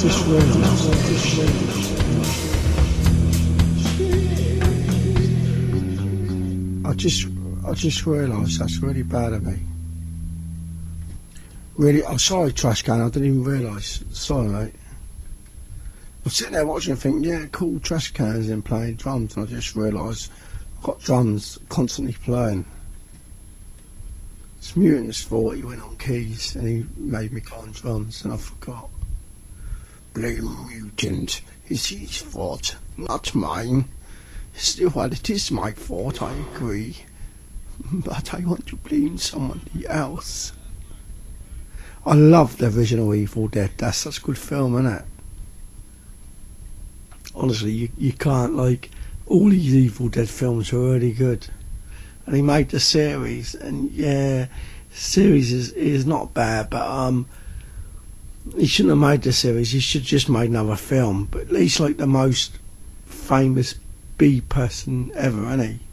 just realised. I just realised that's really bad of me. Really, I'm sorry, Trash Can. I didn't even realise. Sorry, mate. I'm sitting there watching and thinking, yeah, cool, Trash Cans and playing drums, and I just realised I've got drums constantly playing. It's Mutant's fault. He went on keys and he made me go on drums, and I forgot. Blame Mutant. It's his fault, not mine. Still, well, it is my fault, I agree. But I want to blame somebody else. I love the original Evil Dead. That's such a good film, isn't it? Honestly, you can't, like, all these Evil Dead films are really good. And he made the series, and yeah, the series is not bad, but he shouldn't have made the series. He should have just made another film. But at least, like, the most famous B person ever, isn't he?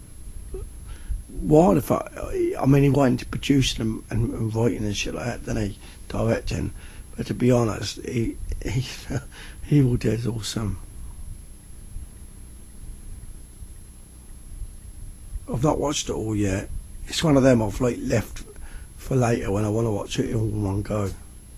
Why the fuck? I mean, he went into producing and writing and shit like that, didn't he? Directing. But to be honest, he Evil Dead's awesome. I've not watched it all yet. It's one of them I've like left for later when I want to watch it all in one go.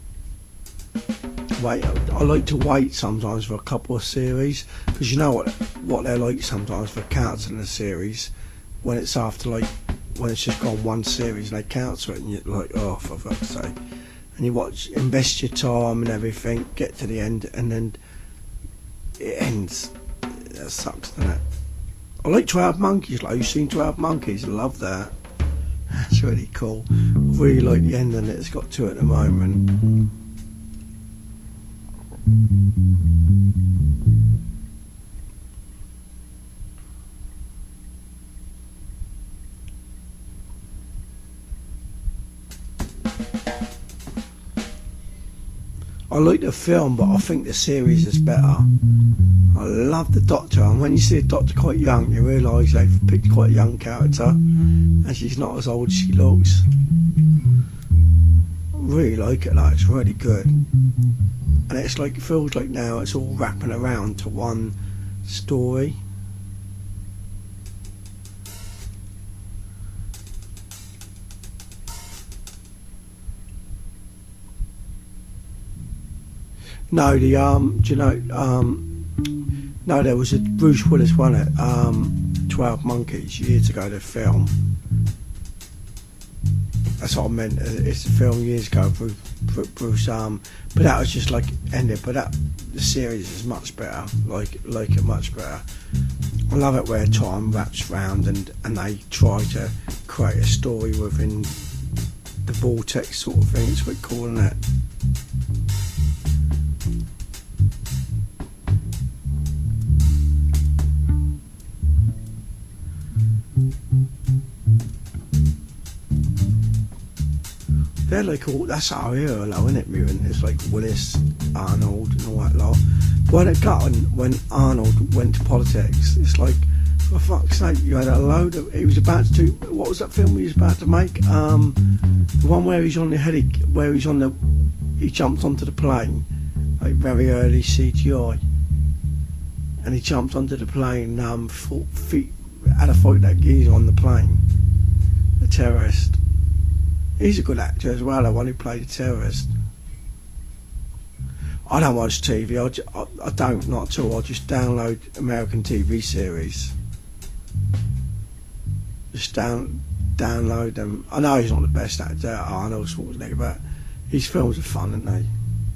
Wait, I like to wait sometimes for a couple of series, because you know what they're like sometimes for cancelling a series when it's after, like, when it's just gone one series and they cancel it and you're like, oh, for fuck's sake. And you watch, invest your time and everything, get to the end, and then it ends. That sucks, doesn't it? I like 12 Monkeys, like, you've seen 12 Monkeys, I love that. That's really cool. I really like the ending that it's got to at the moment. I like the film, but I think the series is better. I love the Doctor, and when you see the Doctor quite young, you realise they've picked quite a young character, and she's not as old as she looks. I really like it, like, it's really good. And it's like, it feels like now it's all wrapping around to one story. No, the do you know? No, there was a Bruce Willis one at 12 Monkeys years ago. The film. That's what I meant. It's a film years ago. Bruce. But that was just like ended. But the series is much better. Like it much better. I love it where time wraps round and they try to create a story within the vortex sort of thing. It's what we're calling it. They're like all, that's our era though, isn't it, Mutant? It's like Willis, Arnold and all that lot. When it got when Arnold went to politics, it's like, for fuck's sake, you had a load of, he was about to do, what was that film he was about to make? The one where he's on the he jumps onto the plane, like very early CGI. And he jumps onto the plane, had a fight that geezer on the plane, the terrorist. He's a good actor as well, the one who played a terrorist. I don't watch TV, I don't, not at all. I just download American TV series. Just download them. I know he's not the best actor, Arnold Schwarzenegger, but his films are fun, aren't they?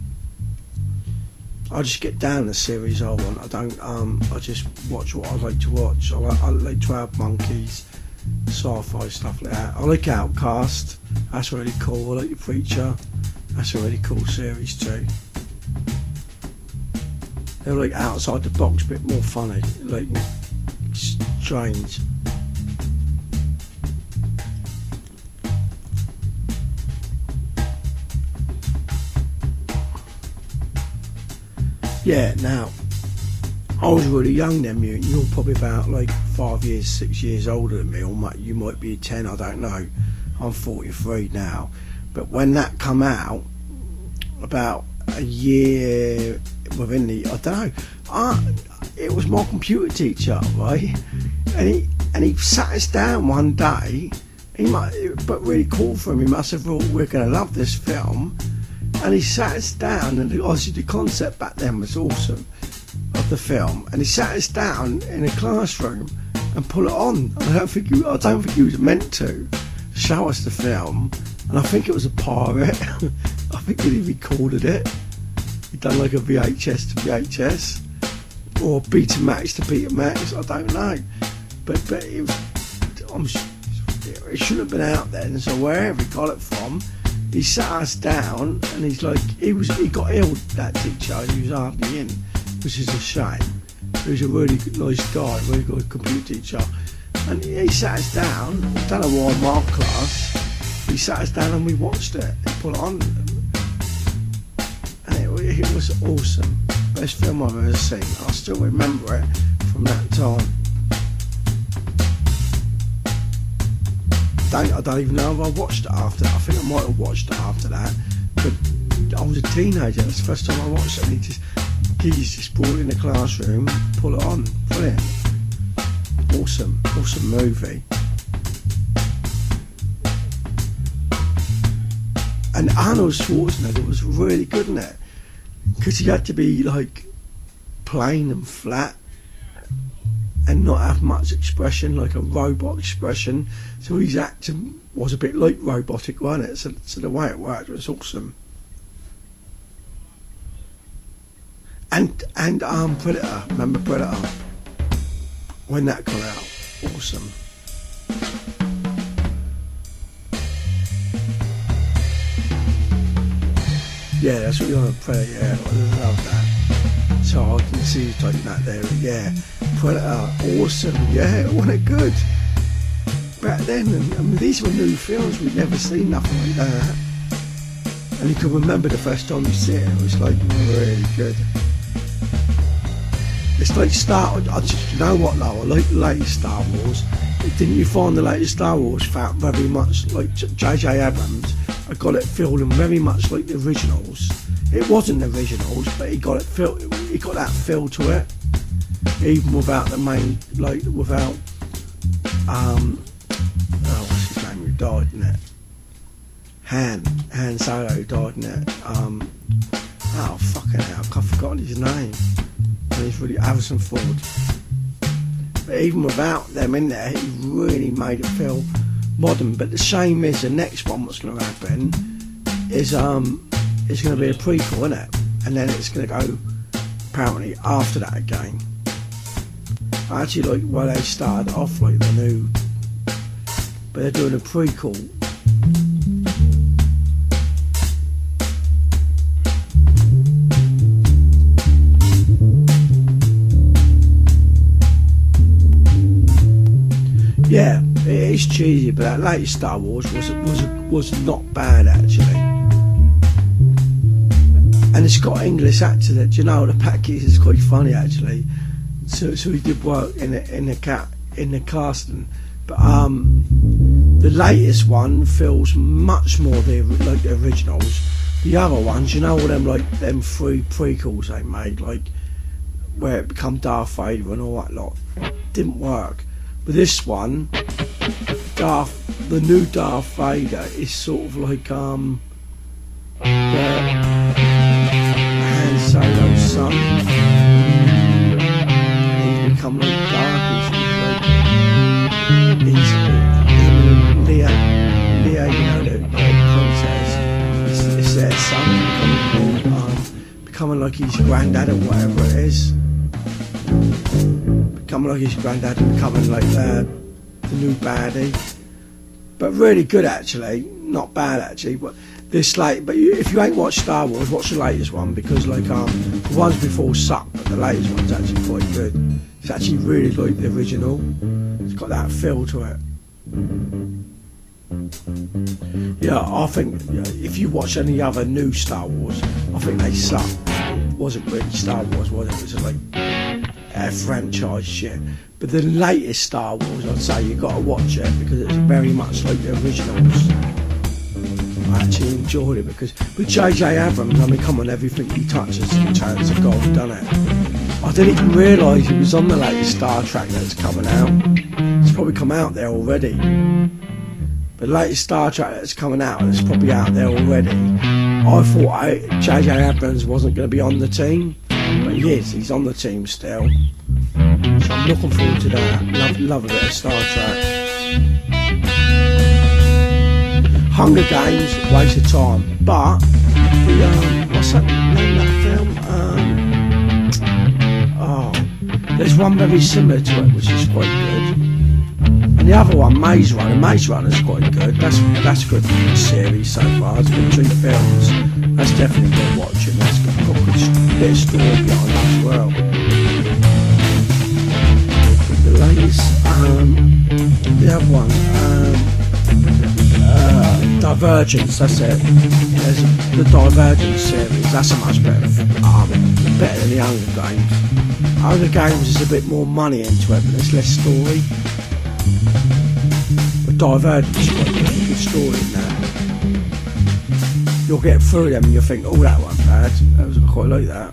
I just get down the series I want. I don't, I just watch what I like to watch. I like 12 Monkeys, sci-fi stuff like that. I like Outcast, that's really cool. I like The Preacher, that's a really cool series too. They're like outside the box, a bit more funny, like strange. Yeah, now, I was really young then, Mutant. You're probably about like 5 years, 6 years older than me, or you might be 10, I don't know. I'm 43 now. But when that come out, about a year within the, I don't know, it was my computer teacher, right? And he sat us down one day. But really cool for him. He must have thought we're going to love this film. And he sat us down, and obviously the concept back then was awesome of the film. And he sat us down in a classroom and put it on. And I don't think he was meant to show us the film. And I think it was a pirate. I think he recorded it. He'd done like a VHS to VHS or Betamax to Betamax. I don't know, but it was. It shouldn't have been out then. So wherever he got it from, he sat us down, and he's like, he got ill, that teacher. He was hardly in, which is a shame. He was a really nice guy, really good computer teacher. And he sat us down. I don't know why in my class. He sat us down and we watched it. He put it on, and it was awesome. Best film I've ever seen. I still remember it from that time. I don't even know if I watched it after that. I think I might have watched it after that, but I was a teenager. That's the first time I watched it. And he just brought it in the classroom, pull it on, brilliant, awesome movie. And Arnold Schwarzenegger was really good in it, because he had to be like plain and flat and not have much expression, like a robot expression. So his acting was a bit like robotic, wasn't it? So the way it worked was awesome. And Predator, remember Predator? When that came out, awesome. Yeah, that's what you're on, Predator. Yeah, I love that. So I can see you taking that there. Yeah, Predator, awesome. Yeah, wasn't it good? Back then, I mean, these were new films. We'd never seen nothing like that. And you can remember the first time you see it. It was like really good. It's like you know what though? I like the latest Star Wars. Didn't you find the latest Star Wars felt very much like J.J. Abrams? I got it feeling very much like the originals. It wasn't the originals, but he got that feel to it, even without the main, like without what's his name who died in it? Han Solo who died in it. Oh fucking hell, I've forgotten his name. And he's really Harrison Ford. But even without them in there, he really made it feel modern. But the shame is the next one what's going to happen is it's going to be a prequel, isn't it? And then it's going to go apparently after that again. I actually like where they started off like the new, but they're doing a prequel. Yeah, it is cheesy, but that latest Star Wars was not bad actually. And it's got English actors in it. Do you know, the package is quite funny actually. So he did work in the casting. But the latest one feels much more like the originals. The other ones, you know, all them like them 3 prequels they made, like where it become Darth Vader and all that lot, didn't work. But this one, the new Darth Vader is sort of like the Han Solo's son. He's become like dark. He's Leia, you know, the princess. It's their son becoming like his granddad or whatever it is. Becoming like his granddad and becoming like the new baddie. But really good actually, not bad actually. But this if you ain't watched Star Wars, watch the latest one, because like the ones before sucked, but the latest one's actually quite good. It's actually really like the original. It's got that feel to it. Yeah, I think if you watch any other new Star Wars, I think they suck. It wasn't really Star Wars, was it? It was just like franchise shit. But the latest Star Wars, I'd say you got to watch it because it's very much like the originals. I actually enjoyed it because with J.J. Abrams, I mean, come on, everything he touches turns to gold, doesn't it? I didn't even realise he was on the latest Star Trek that's coming out. It's probably come out there already. The latest Star Trek that's coming out, and it's probably out there already. I thought J.J. Abrams wasn't going to be on the team, but he is. He's on the team still. So I'm looking forward to that. Love a bit of Star Trek. Hunger Games, waste of time. But what's that name of that film? There's one very similar to it, which is quite good. And the other one, Maze Runner. Maze Runner's quite good. That's a good series so far. It's been 3 films. That's definitely worth watching. That's got a good bit of story behind it as well. The latest, the other one, Divergence. That's it. There's the Divergence series. That's a much better than the Hunger Games. Hunger Games is a bit more money into it, but there's less story. But Divergence is quite a good story in there. You'll get through them and you'll think, oh, that wasn't bad. I quite like that.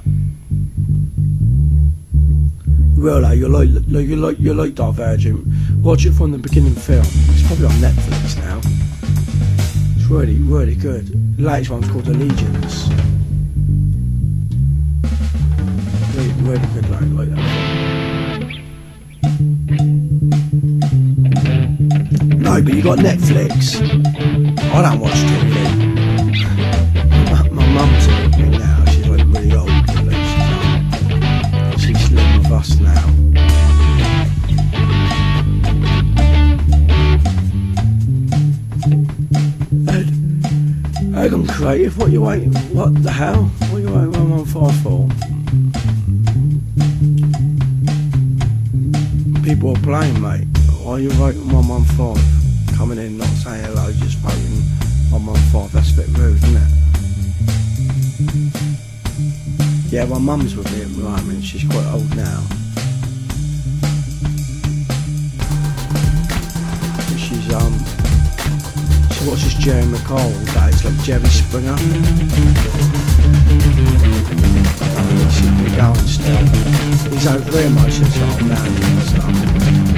Really, you like Divergent. Watch it from the beginning film. It's probably on Netflix now. It's really, really good. The latest one's called Allegiance. Really, really good, like that. No, but you got Netflix. I don't watch TV. My mum's with me now. She's like really old. She's living with us now. Egon Creative, what you waiting? What the hell? What you waiting 115 for? People are playing, mate. Why are you voting 115? Coming in, not saying hello, just voting 115. That's a bit rude, isn't it? Yeah, my mum's with me at the moment. She's quite old now. She watches Jerry McCall all day. It's like Jerry Springer. She's been going still. He's over there most of the time now and stuff.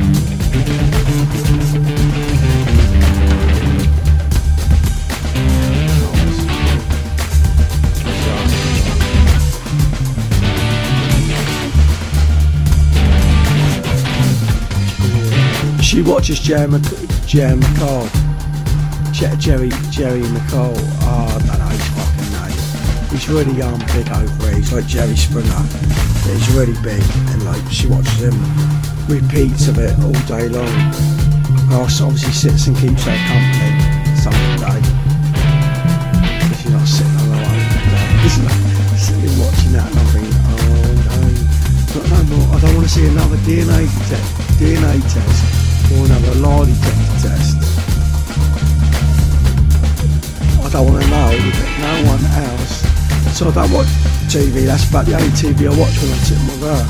She watches Jerry McCall. Jerry McCall. Oh, I don't know his fucking name. He's really big over here. He's like Jerry Springer. He's really big, and like she watches him, repeats of it all day long. Ross obviously sits and keeps her company some of the day. If you're not sitting on her own all day, isn't it? Sitting watching that, and I'm thinking, oh no more. I don't want to see another DNA test. Or another lie detector test. I don't want to know no one else. So I don't watch TV. That's about the only TV I watch when I'm sitting with her.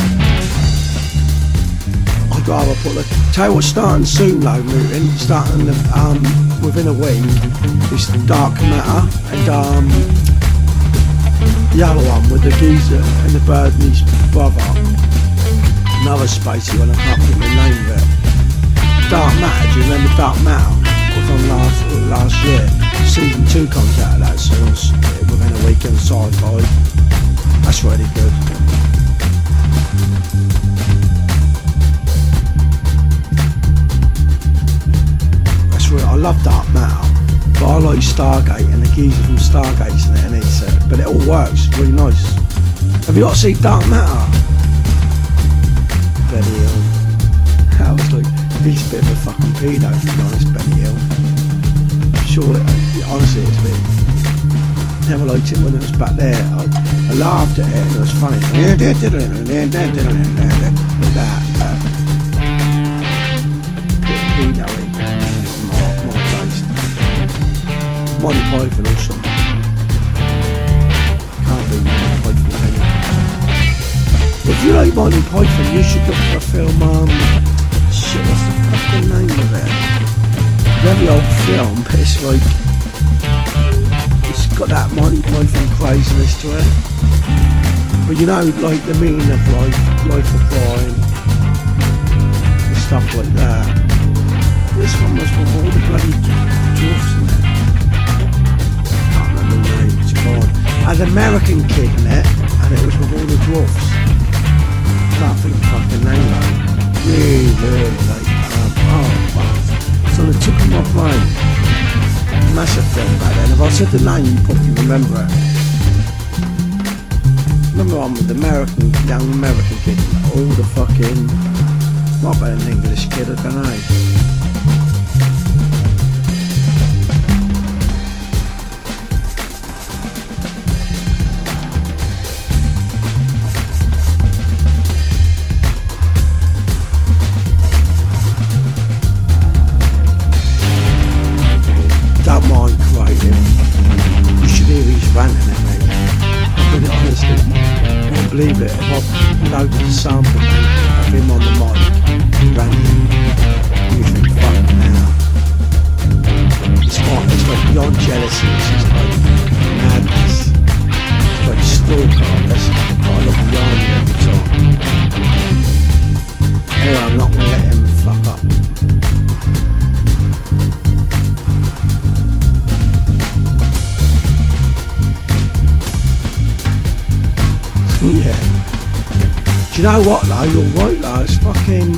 I'd rather put tell you what's starting soon though, Newton. Starting within a week. It's Dark Matter and the other one with the geezer and the bird and his brother. Another spacey one. I can't think of the name of it. Dark Matter, do you remember Dark Matter? It was on last year. Season 2 comes out of that soon, within a week on Sci-Fi. That's really good. That's really, I love Dark Matter, but I like Stargate and the geezer from Stargate's in it, and it's, but it all works, it's really nice. Have you got to see Dark Matter? Benny Hill. I was like, he's a bit of a fucking pedo, to be honest, Benny Hill. Sure, honestly, it's a bit. Never liked it when it was back there. I laughed at it and it was funny. Like that. Bit pedo-y. My taste. Monty Python also. Can't be Monty Python anymore. If you like Monty Python, you should look for a film, shit, what's the fucking name of it? Very old film, but it's like got that Monty Python craziness to it. But you know, like the meaning of life of crime, and stuff like that. This one was with all the bloody dwarfs in it. Can't remember the name, it's gone. Had an American kid in it, and it was with all the dwarfs. Can't think of the fucking name though. Really, like, oh, it's on the tip of my brain. Massive film back then. If I said the name, you probably remember it. Remember one with the young American kid, all the fucking, might be an English kid, I don't know. Don't mind creative. You should hear he's ranting at me. But honestly, I can't believe it. If I loaded a sample of him on the mic, ranting, you think, fuck now. It's like beyond jealousy, it's just like madness. It's like stalker, that's got a lot of yarn every time. Anyway, I'm not going to let him fuck up. Yeah. Do you know what though? You're right though. It's fucking.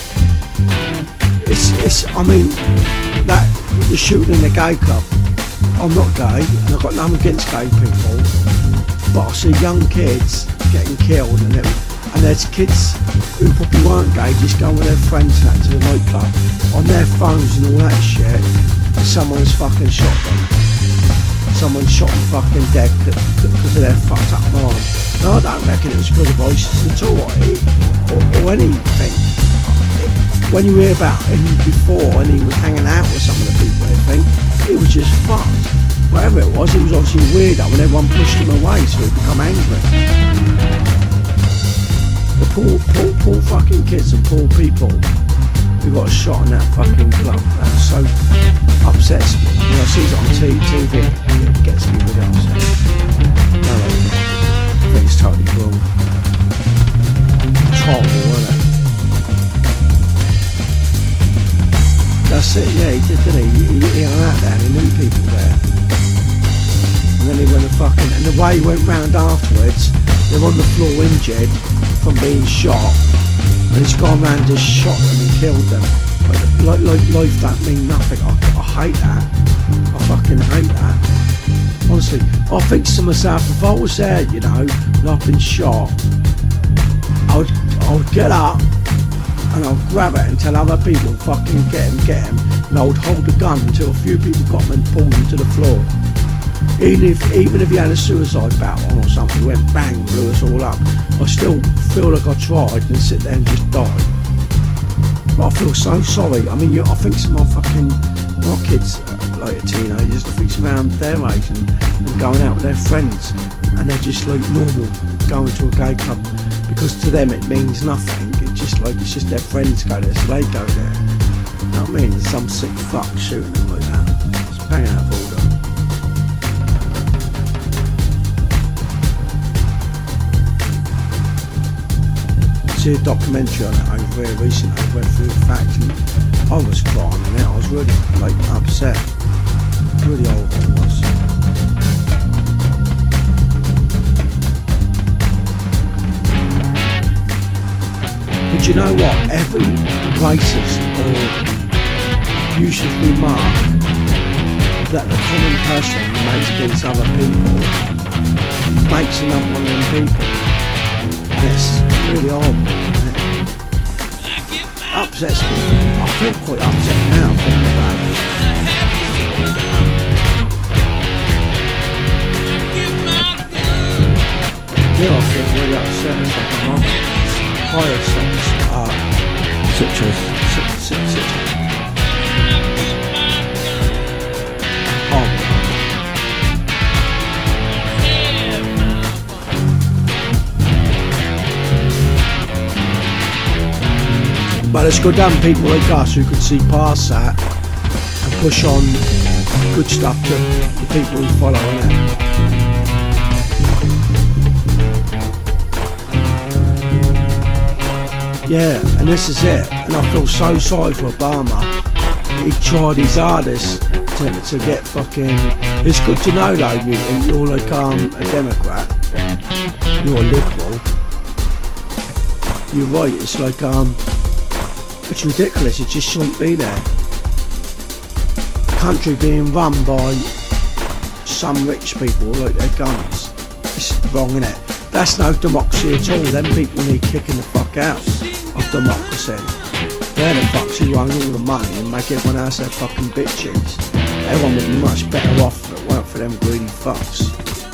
It's. I mean, that the shooting in the gay club. I'm not gay, and I've got nothing against gay people. But I see young kids getting killed, and there's kids who probably weren't gay just going with their friends and that to the nightclub on their phones and all that shit. And someone's fucking shot them. Someone shot them fucking dead because of their fucked up mind. No, I don't reckon it was because of ISIS at all, or anything. When you hear about him before and he was hanging out with some of the people, I think, it was just fucked. Whatever it was obviously a weirdo when everyone pushed him away so he'd become angry. The poor fucking kids and poor people who got shot in that fucking club, that so upsets me. When I see it on TV, it gets me really upset. No, I think it's totally wrong. It's horrible, isn't it? That's it, yeah, he did, didn't he? He hung out there and he knew people there. And then he went and fucking, and the way he went round afterwards, they're on the floor injured from being shot, and he's gone round and just shot them and killed them. Like life don't mean nothing. I hate that. I fucking hate that. Honestly, I think to myself, if I was there, you know, and I've been shot, I would get up and I'll grab it and tell other people, fucking get him, and I would hold the gun until a few people got him and pulled him to the floor. Even if he had a suicide battle or something, went bang, blew us all up, I still feel like I tried and sit there and just die. But I feel so sorry. I mean, I think some of my kids, like teenagers, I think some around their age and going out with their friends, and they're just like normal going to a gay club because to them it means nothing. It's just their friends go there, so they go there. You know what I mean? There's some sick fuck shooting them like that. It's bang out of order. I see a documentary on it over here recently. I went through the facts and I was crying on it. I was really like upset. Really horrible it was. But you know what? Every racist or abusive remark that the common person makes against other people makes another one of them people. And it's really horrible, isn't it? Upsets me. I feel quite upset now thinking about it. Yeah, I feel really upset. It's like a moment. Higher songs such as but it's good damn people like us who could see past that and push on good stuff to the people who follow, innit? Yeah, and this is it. And I feel so sorry for Obama. He tried his hardest to get fucking... It's good to know though, you're like a Democrat. You're a liberal. You're right, it's like it's ridiculous, it just shouldn't be there. A country being run by some rich people like their guns. It's wrong, innit? That's no democracy at all. Them people need kicking the fuck out of democracy. They're the fucks who run all the money and make everyone else their fucking bitches. Everyone would be much better off if it weren't for them greedy fucks.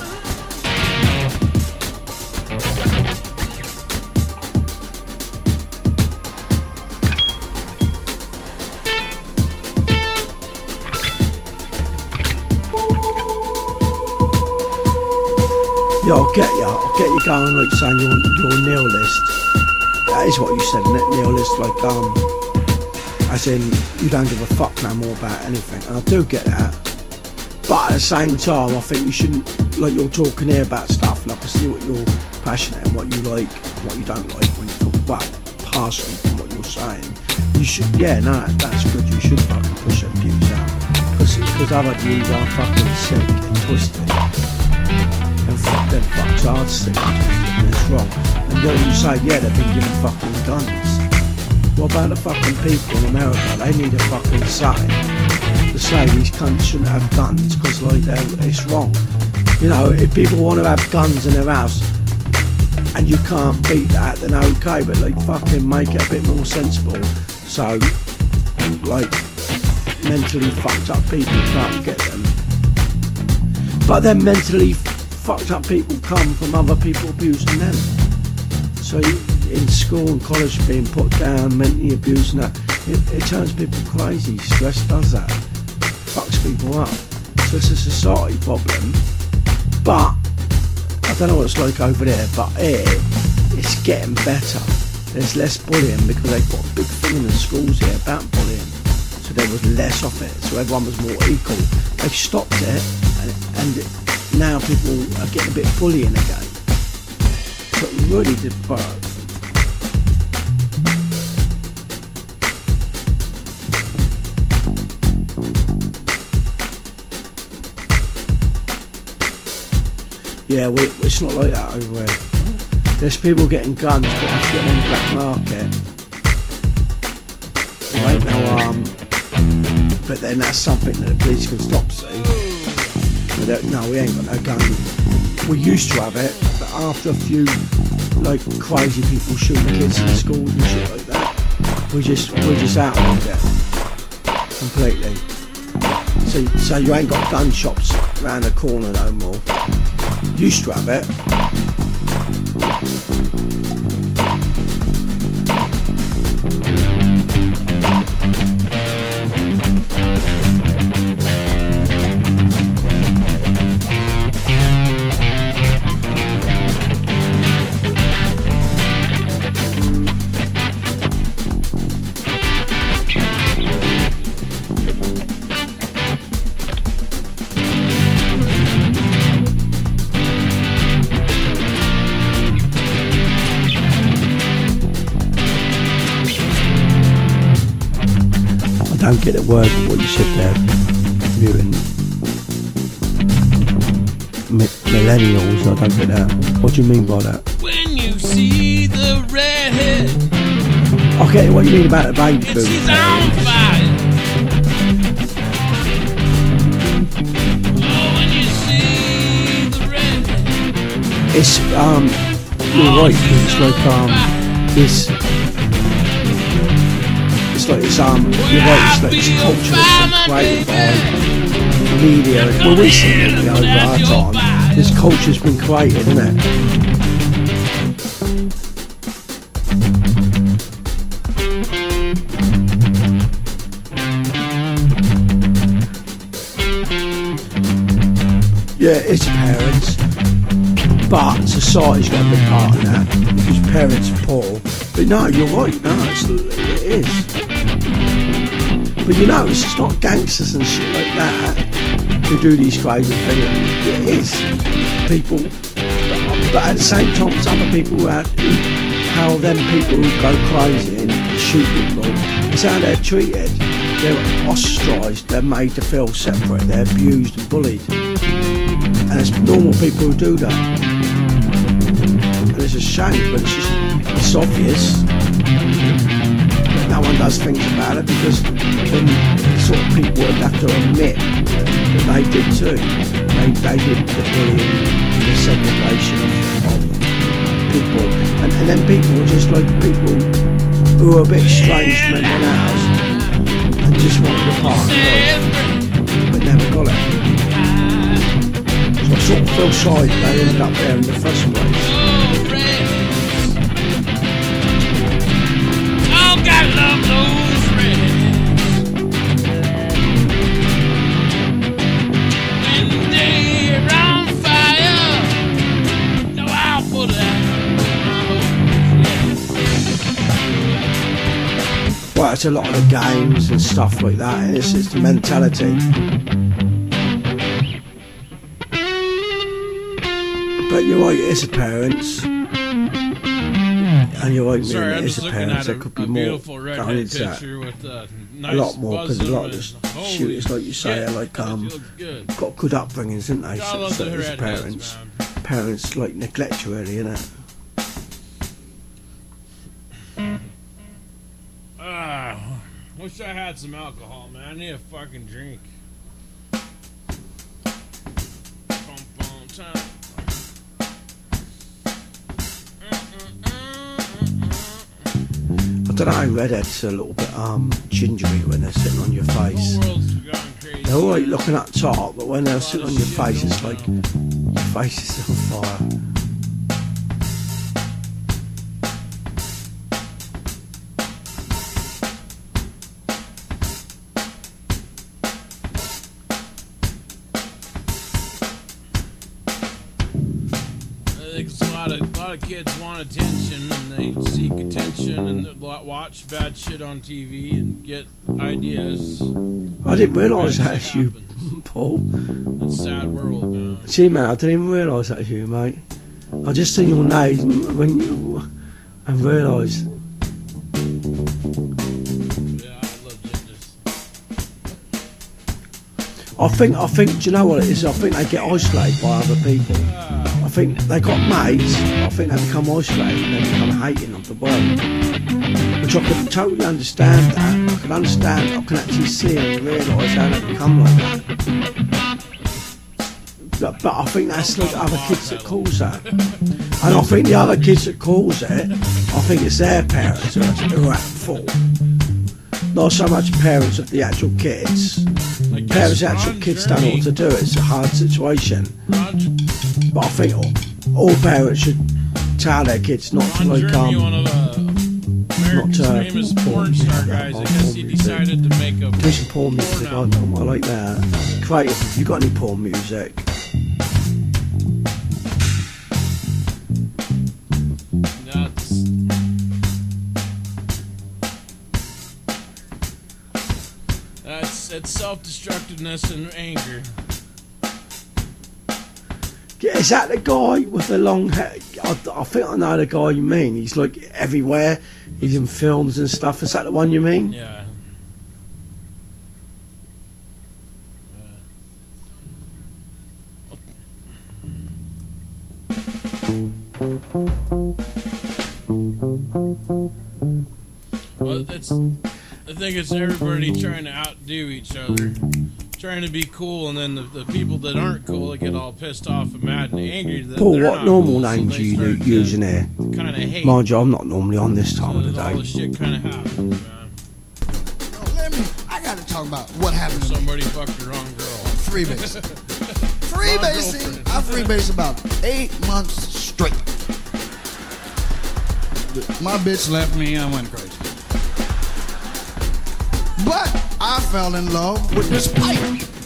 Yeah, I'll get you going like saying you're a nihilist. That is what you said, isn't it? Nihilist, like as in you don't give a fuck no more about anything. And I do get that. But at the same time, I think you shouldn't, like you're talking here about stuff, like I see what you're passionate and what you like, and what you don't like when you talk about partially from what you're saying. You should, yeah, no, that's good. You should fucking push them views out. Because other views are fucking sick and twisted. And fuck them fucks hard stick and it's wrong. And then you say, yeah, they've been given fucking guns. What about the fucking people in America? They need a fucking say to say these cunts shouldn't have guns because like it's wrong. You know, if people want to have guns in their house and you can't beat that, then okay, but like fucking make it a bit more sensible. So like mentally fucked up people can't get them. But then mentally fucked up people come from other people abusing them. So in school and college being put down, mentally abusing that, it turns people crazy. Stress does that. Fucks people up. So it's a society problem. But I don't know what it's like over there, but here it's getting better. There's less bullying because they've got a big thing in the schools here about bullying. So there was less of it, so everyone was more equal. They've stopped it and now people are getting a bit bullying again. So it really did work. Yeah, it's not like that over here. There's people getting guns, but have to get them on the black market. Right now, but then that's something that the police can stop, see. But no, we ain't got no gun. We used to have it, but after a few like crazy people shooting kids in schools and shit like that, we're just out of it completely. So you ain't got gun shops around the corner no more. Used to have it. I don't get a word of what you said there. You and millennials, I don't get that. What do you mean by that? When you see the redhead, I get what you mean about the baby boom. it's his own fire. Oh, when you see the redhead, It's you're right. It's like this. It's like it's you're right. It's like this culture that's been created by media. Well, recently over our time, this culture's been created, isn't it? Yeah, it's parents, but society's got a big part in that because parents are poor. But no, you're right. No, it is. But you know, it's just not gangsters and shit like that who do these crazy things. It is people, but at the same time, it's other people how them people who go crazy and shoot people, it's how they're treated. They're ostracised, they're made to feel separate, they're abused and bullied. And it's normal people who do that. And it's a shame, but it's obvious. But no one does things about it because then the sort of people would have to admit that they did too. They did the bullying, the segregation of people. And then people are just like people who are a bit strange from everyone else and just wanted a part of life, but never got it. So I sort of feel sorry that they ended up there in the first place. Oh, God love those reds. When they're on fire, no, I'll put that. Well, it's a lot of the games and stuff like that, and it's the mentality. But you're right, it is the parents. And you're right, Sorry, it I'm is just the looking parents. at There could be a more beautiful going redhead into that. picture with a nice A lot more, because a lot of buzzer the and shooters, like you say, shit, are like, she looks good. got good upbringings, haven't they? God love So the it's redheads, parents. man. Parents, like, neglect you, really, innit? Wish I had some alcohol, man. I need a fucking drink. Time. I don't know, redheads are a little bit gingery when they're sitting on your face. The world's gone crazy. They're alright looking up top, but when they're sitting on your face, it's like your face is on fire. A lot of kids want attention, and they seek attention, and they watch bad shit on TV and get ideas. I didn't realise that was you, Paul. It's a sad world, man. See, man, I didn't even realise that was you, mate. I just seen your name when you and realised. Yeah, I love gingers. I think. Do you know what it is? I think they get isolated by other people. I think they got mates. I think they become isolated and they become hating of the world. Which I can totally understand that. I can understand. I can actually see and realise how they become like that. But I think that's like other kids that cause that. And I think the other kids that cause it, I think it's their parents who are at fault. Not so much parents of the actual kids. Parents of the actual kids don't know what to do. It's a hard situation. But I think all parents should tell their kids not to like one of America's famous porn star guys. I guess he decided to make a do some porn music. I like that. Creative. Have you got any porn music? It's self-destructiveness and anger. Is that the guy with the long hair? I think I know the guy you mean. He's like everywhere. He's in films and stuff. Is that the one you mean? Yeah. Well, I think it's everybody trying to outdo each other, trying to be cool, and then the people that aren't cool, they get all pissed off and mad and angry. That Paul, they're what not normal cool, name so do you they start use in here? Kind of hate. Mind you, I'm not normally on this time of the All day. this shit kind of happens, man. I got to talk about what happened to me. Somebody fucked the wrong girl. Freebase. Freebasing. I freebased about 8 months straight. My bitch left me and I went crazy. But I fell in love with this pipe.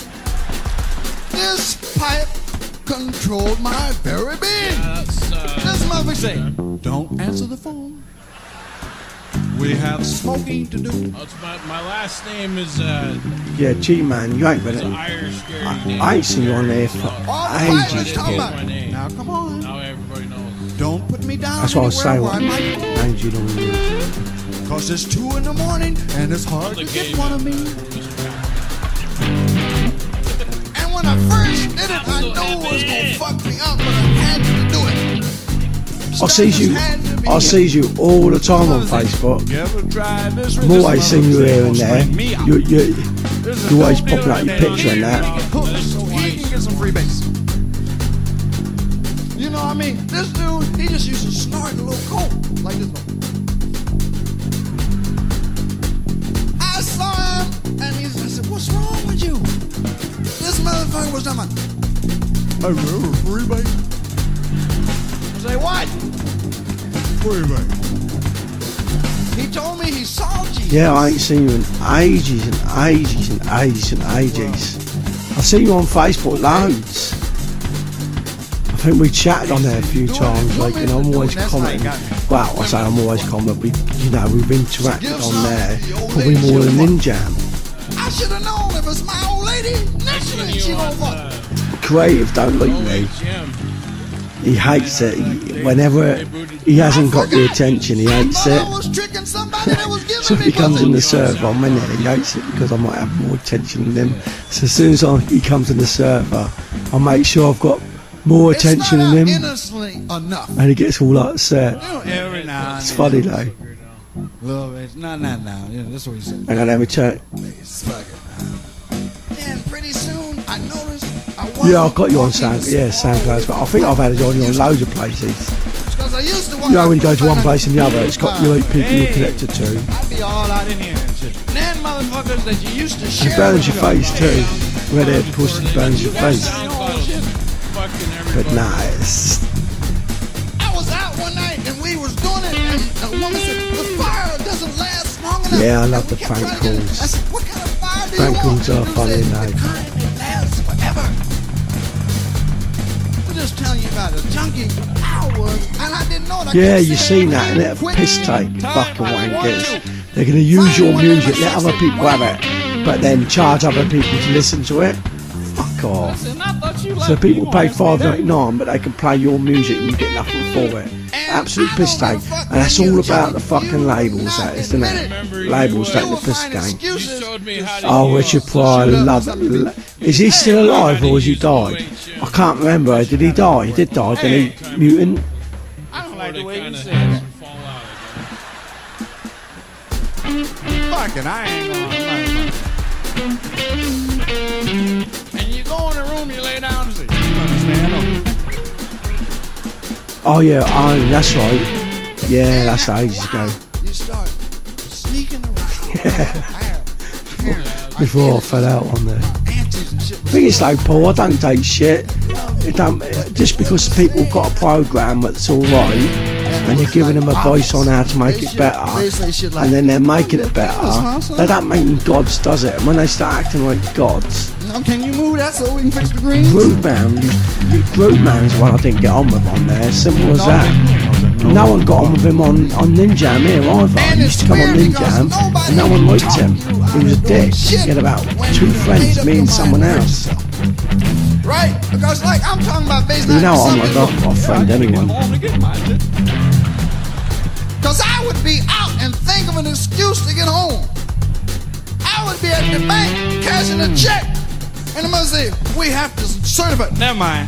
This pipe controlled my very being. Yeah, that's, This mother say, don't answer the phone. We have smoking to do. Oh, it's my last name is Yeah, G-Man, you ain't been it's an it. Irish scary name. I ain't seen you on there for All the pirates ages. talking That's about. my name. Now come on. Now everybody knows. Don't put me down. That's what I was saying. anywhere What where I might names you don't use. Cause it's 2 in the morning and it's hard The to gay get one of man, me. Mr. And when I first did it, I know it was gonna fuck me up, but I had to do it. I sees you all the time on Facebook. I'm always seeing you here and there. You always popping out your picture and that. So he can get some free base. You know what I mean? This dude, he just used to snort a little coke like this. I saw him and I said, "What's wrong with you?" This motherfucker was talking about, "I remember free base." I say, "What?" Free base. He told me he saw Jesus. Yeah, I ain't seen you in ages and ages and ages and ages. I've seen you on Facebook loads. I think we chatted on there a few times, like, and I'm always commenting. Well, I say I'm always commenting, we've interacted on there, probably more than Ninjam. I should have known if it's my old lady next to me, she don't fuck. Creative don't like me. Jim. He hates it. Whenever he hasn't got the attention, he hates it. So if he comes in the server, I'm in it. He hates it because I might have more attention than him. So as soon as he comes in the server, I make sure I've got more attention than him, and he gets all upset. Every now It's funny though. Love it. No. Yeah, that's what he said. And then we chat. And pretty soon, I noticed. Yeah, I've got you on SoundCloud. But I think I've had it on you on loads of places. Because I used to You know, when you go to one place and the other, it's got you people you're connected to. I'd be all out in here and shit. Then motherfuckers that you used to share. It burns your face too. Redhead pussy burns your face. But nah, it's. I was out one night and we was doing it, and a woman said the fire doesn't last long enough. Yeah, I love And we the kept prank trying to get it. calls. I said, what kind of fire do Prank you want? calls are She funny, said, though. the kind that lasts forever. I'm just telling you about a junkie I was, and I didn't know it. I Yeah, kept you saying, seen that, and it quit piss take, time, fucking I want wankers. you. They're going to use your music, let other people have it, but then charge other people to listen to it. Fuck off. So people pay $5.99, but they can play your music and you get nothing for it. Absolute piss take. And that's all about the fucking labels, that is, isn't it? Labels take the piss game. You showed me how to Oh, use Richard Pryor, love it. Is he still alive or has he died? I can't remember. Did he die? He did die, didn't he? Mutant? I don't like the way you Kinda said had it. some fallout Fucking, I ain't gonna. And you go in the room, you lay down and say, you understand? Oh, yeah, that's right. Yeah, that's ages ago. You start sneaking around. Before I fell out on there. Aunties and shit. I think it's like, Paul, I don't take shit. It don't, just because people got a program that's alright, and you're giving them advice on how to make it better, and then they're making it better, that don't make them gods, does it? And when they start acting like gods, Now, can you move that so we can fix the green? Rude Man is one I didn't get on with on there, simple as that. No one got on with him on Ninjam here either. He used to come on Ninjam, and no one liked him. He was a dick. He had about 2 friends, me and someone else. Right? Because, like, I'm talking about basically. You know I'm not a friend anyone. Because I would be out and think of an excuse to get home. I would be at the bank cashing a check, and I'm gonna say, we have to certify. Never mind.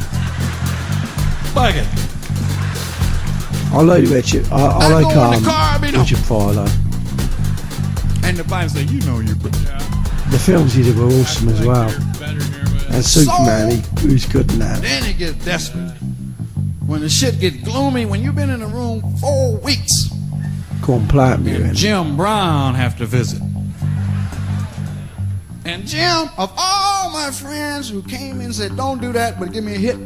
Fuck it. I like Richard. I like Richard Pryor. And the bank say, you know you're. The films he did were awesome as well. And Superman, he was good in that. Then it gets desperate. When the shit get gloomy, when you've been in the room 4 weeks, Go on, play it, Mutant. Jim Brown have to visit. And Jim, of all my friends who came in and said, don't do that, but give me a hit.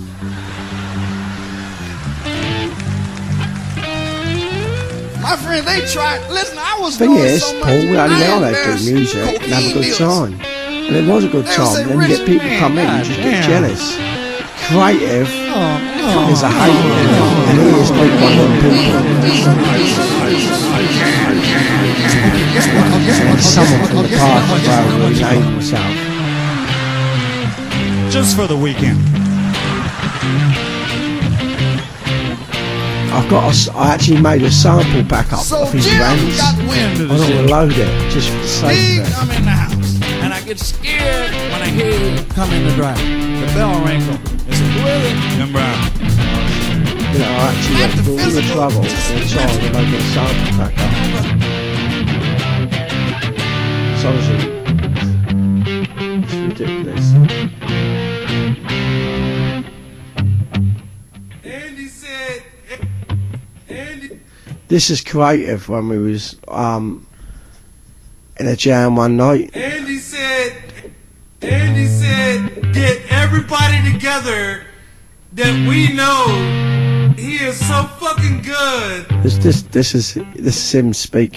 My friends, they tried. Listen, I was Thing doing is, so much. Paul, we only I know how to embarrassed do music and have a good cocaine dealers. time. And it was a good They'll say, time. Then you get "Richard, people come in and just get damn. jealous. creative is a hater, and he is like one of them people. And someone from the past as well really hated himself. Just for the weekend. I actually made a sample back up of his rants. got wind of I'm the gonna load it just for the sake of it. I'm in the house, and I get scared when I hear you come in the drive. The bell rings open. It's Willie and Brown. You know, I actually went through all the trouble to try and make a sample back up. So it's ridiculous. Andy said. This is creative when we was in a jam one night. Andy said, get everybody together that we know. He is so fucking good. This is him speaking.